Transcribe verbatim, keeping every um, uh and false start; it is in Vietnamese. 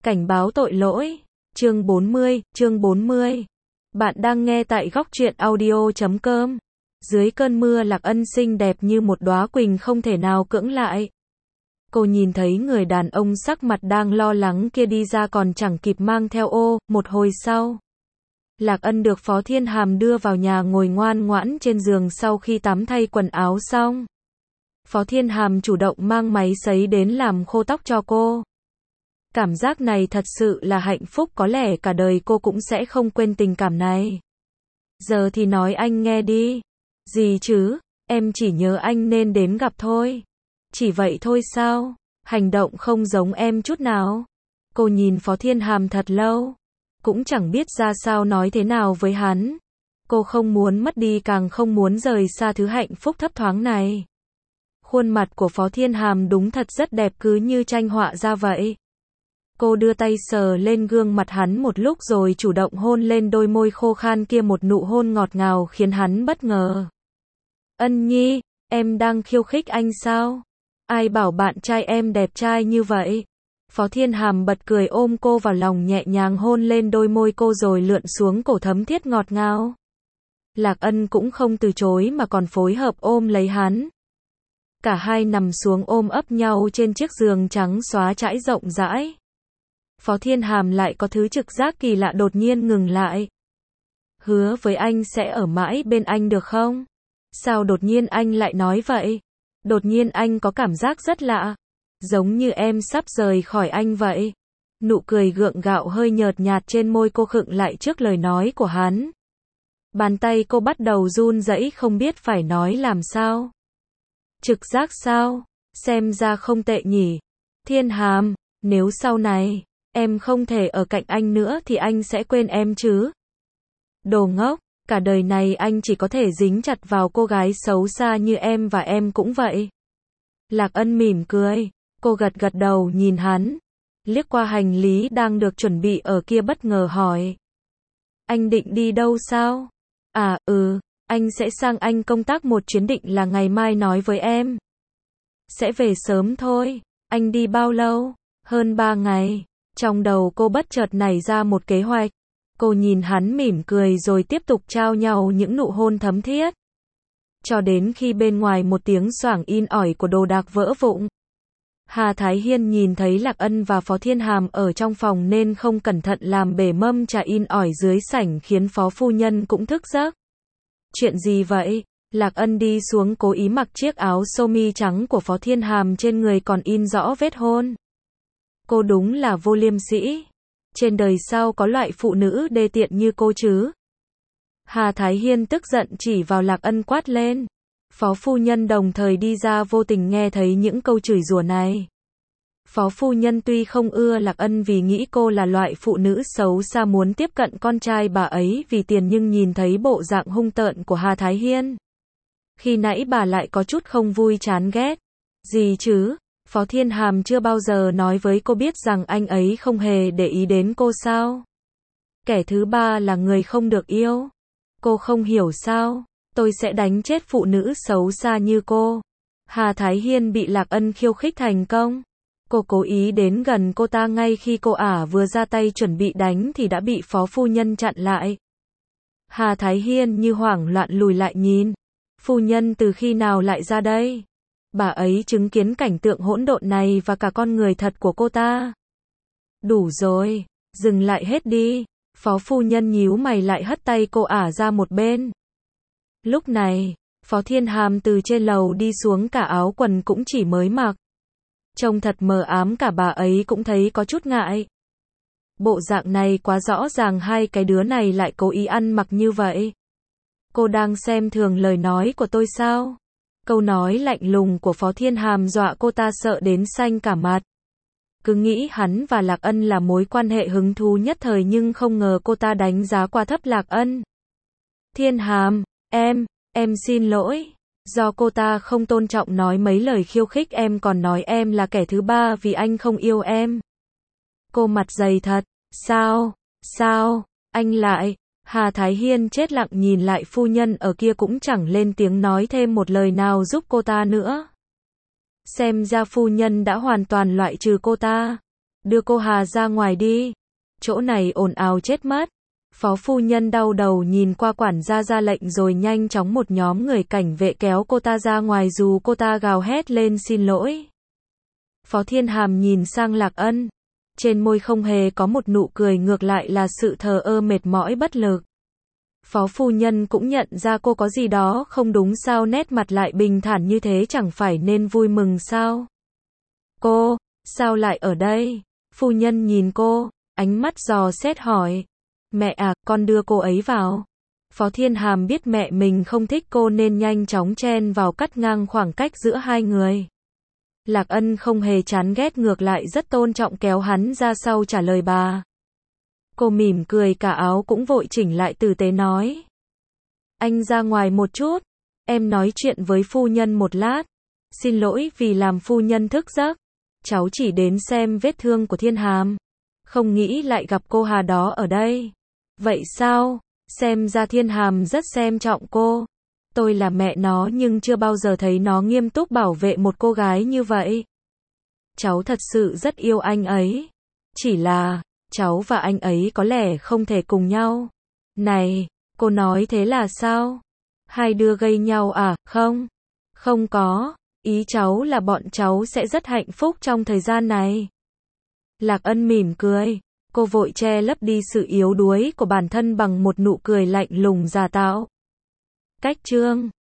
Cảnh báo tội lỗi. Chương bốn mươi, chương bốn mươi. Bạn đang nghe tại góc truyện audio chấm com. Dưới cơn mưa Lạc Ân xinh đẹp như một đóa quỳnh không thể nào cưỡng lại. Cô nhìn thấy người đàn ông sắc mặt đang lo lắng kia đi ra còn chẳng kịp mang theo ô, một hồi sau. Lạc Ân được Phó Thiên Hàm đưa vào nhà ngồi ngoan ngoãn trên giường sau khi tắm thay quần áo xong. Phó Thiên Hàm chủ động mang máy sấy đến làm khô tóc cho cô. Cảm giác này thật sự là hạnh phúc, có lẽ cả đời cô cũng sẽ không quên tình cảm này. Giờ thì nói anh nghe đi. Gì chứ, em chỉ nhớ anh nên đến gặp thôi. Chỉ vậy thôi sao? Hành động không giống em chút nào. Cô nhìn Phó Thiên Hàm thật lâu. Cũng chẳng biết ra sao nói thế nào với hắn. Cô không muốn mất đi càng không muốn rời xa thứ hạnh phúc thấp thoáng này. Khuôn mặt của Phó Thiên Hàm đúng thật rất đẹp, cứ như tranh họa ra vậy. Cô đưa tay sờ lên gương mặt hắn một lúc rồi chủ động hôn lên đôi môi khô khan kia, một nụ hôn ngọt ngào khiến hắn bất ngờ. Ân Nhi, em đang khiêu khích anh sao? Ai bảo bạn trai em đẹp trai như vậy? Phó Thiên Hàm bật cười ôm cô vào lòng, nhẹ nhàng hôn lên đôi môi cô rồi lượn xuống cổ thấm thiết ngọt ngào. Lạc Ân cũng không từ chối mà còn phối hợp ôm lấy hắn. Cả hai nằm xuống ôm ấp nhau trên chiếc giường trắng xóa trải rộng rãi. Phó Thiên Hàm lại có thứ trực giác kỳ lạ đột nhiên ngừng lại. Hứa với anh sẽ ở mãi bên anh được không? Sao đột nhiên anh lại nói vậy? Đột nhiên anh có cảm giác rất lạ. Giống như em sắp rời khỏi anh vậy. Nụ cười gượng gạo hơi nhợt nhạt trên môi cô khựng lại trước lời nói của hắn. Bàn tay cô bắt đầu run rẩy không biết phải nói làm sao. Trực giác sao? Xem ra không tệ nhỉ. Thiên Hàm, nếu sau này em không thể ở cạnh anh nữa thì anh sẽ quên em chứ? Đồ ngốc, cả đời này anh chỉ có thể dính chặt vào cô gái xấu xa như em và em cũng vậy. Lạc Ân mỉm cười, cô gật gật đầu nhìn hắn, liếc qua hành lý đang được chuẩn bị ở kia bất ngờ hỏi. Anh định đi đâu sao? À, ừ, anh sẽ sang Anh công tác một chuyến, định là ngày mai nói với em. Sẽ về sớm thôi. Anh đi bao lâu? Hơn ba ngày. Trong đầu cô bất chợt nảy ra một kế hoạch. Cô nhìn hắn mỉm cười rồi tiếp tục trao nhau những nụ hôn thấm thiết. Cho đến khi bên ngoài một tiếng xoảng in ỏi của đồ đạc vỡ vụn. Hà Thái Hiên nhìn thấy Lạc Ân và Phó Thiên Hàm ở trong phòng nên không cẩn thận làm bể mâm trà in ỏi dưới sảnh, khiến Phó phu nhân cũng thức giấc. Chuyện gì vậy? Lạc Ân đi xuống cố ý mặc chiếc áo sơ mi trắng của Phó Thiên Hàm, trên người còn in rõ vết hôn. Cô đúng là vô liêm sỉ. Trên đời sao có loại phụ nữ đê tiện như cô chứ? Hà Thái Hiên tức giận chỉ vào Lạc Ân quát lên. Phó phu nhân đồng thời đi ra, vô tình nghe thấy những câu chửi rủa này. Phó phu nhân tuy không ưa Lạc Ân vì nghĩ cô là loại phụ nữ xấu xa muốn tiếp cận con trai bà ấy vì tiền, nhưng nhìn thấy bộ dạng hung tợn của Hà Thái Hiên, khi nãy bà lại có chút không vui chán ghét. Gì chứ? Phó Thiên Hàm chưa bao giờ nói với cô biết rằng anh ấy không hề để ý đến cô sao? Kẻ thứ ba là người không được yêu. Cô không hiểu sao? Tôi sẽ đánh chết phụ nữ xấu xa như cô. Hà Thái Hiên bị Lạc Ân khiêu khích thành công. Cô cố ý đến gần cô ta, ngay khi cô ả vừa ra tay chuẩn bị đánh thì đã bị Phó phu nhân chặn lại. Hà Thái Hiên như hoảng loạn lùi lại nhìn. Phu nhân từ khi nào lại ra đây? Bà ấy chứng kiến cảnh tượng hỗn độn này và cả con người thật của cô ta. Đủ rồi, dừng lại hết đi. Phó phu nhân nhíu mày lại hất tay cô ả ra một bên. Lúc này, Phó Thiên Hàm từ trên lầu đi xuống, cả áo quần cũng chỉ mới mặc. Trông thật mờ ám, cả bà ấy cũng thấy có chút ngại. Bộ dạng này quá rõ ràng hai cái đứa này lại cố ý ăn mặc như vậy. Cô đang xem thường lời nói của tôi sao? Câu nói lạnh lùng của Phó Thiên Hàm dọa cô ta sợ đến xanh cả mặt. Cứ nghĩ hắn và Lạc Ân là mối quan hệ hứng thú nhất thời, nhưng không ngờ cô ta đánh giá quá thấp Lạc Ân. Thiên Hàm, em, em xin lỗi. Do cô ta không tôn trọng nói mấy lời khiêu khích em, còn nói em là kẻ thứ ba vì anh không yêu em. Cô mặt dày thật. Sao? Sao? Anh lại? Hà Thái Hiên chết lặng nhìn lại phu nhân ở kia, cũng chẳng lên tiếng nói thêm một lời nào giúp cô ta nữa. Xem ra phu nhân đã hoàn toàn loại trừ cô ta. đưa cô Hà ra ngoài đi. Chỗ này ồn ào chết mất. Phó phu nhân đau đầu nhìn qua quản gia ra lệnh rồi nhanh chóng một nhóm người cảnh vệ kéo cô ta ra ngoài dù cô ta gào hét lên xin lỗi. Phó Thiên Hàm nhìn sang Lạc Ân. Trên môi không hề có một nụ cười, ngược lại là sự thờ ơ mệt mỏi bất lực. Phó phu nhân cũng nhận ra cô có gì đó không đúng, sao nét mặt lại bình thản như thế, chẳng phải nên vui mừng sao? Cô, sao lại ở đây? Phu nhân nhìn cô, ánh mắt dò xét hỏi. Mẹ à, con đưa cô ấy vào. Phó Thiên Hàm biết mẹ mình không thích cô nên nhanh chóng chen vào cắt ngang khoảng cách giữa hai người. Lạc Ân không hề chán ghét, ngược lại rất tôn trọng kéo hắn ra sau trả lời bà. Cô mỉm cười, cả áo cũng vội chỉnh lại, tử tế nói. Anh ra ngoài một chút, em nói chuyện với phu nhân một lát. Xin lỗi vì làm phu nhân thức giấc. Cháu chỉ đến xem vết thương của Thiên Hàm. Không nghĩ lại gặp cô Hà đó ở đây. Vậy sao? Xem ra Thiên Hàm rất xem trọng cô. Tôi là mẹ nó nhưng chưa bao giờ thấy nó nghiêm túc bảo vệ một cô gái như vậy. Cháu thật sự rất yêu anh ấy. Chỉ là, cháu và anh ấy có lẽ không thể cùng nhau. Này, cô nói thế là sao? Hai đứa gây nhau à? Không. Không có. Ý cháu là bọn cháu sẽ rất hạnh phúc trong thời gian này. Lạc Ân mỉm cười. Cô vội che lấp đi sự yếu đuối của bản thân bằng một nụ cười lạnh lùng giả tạo. Cách chương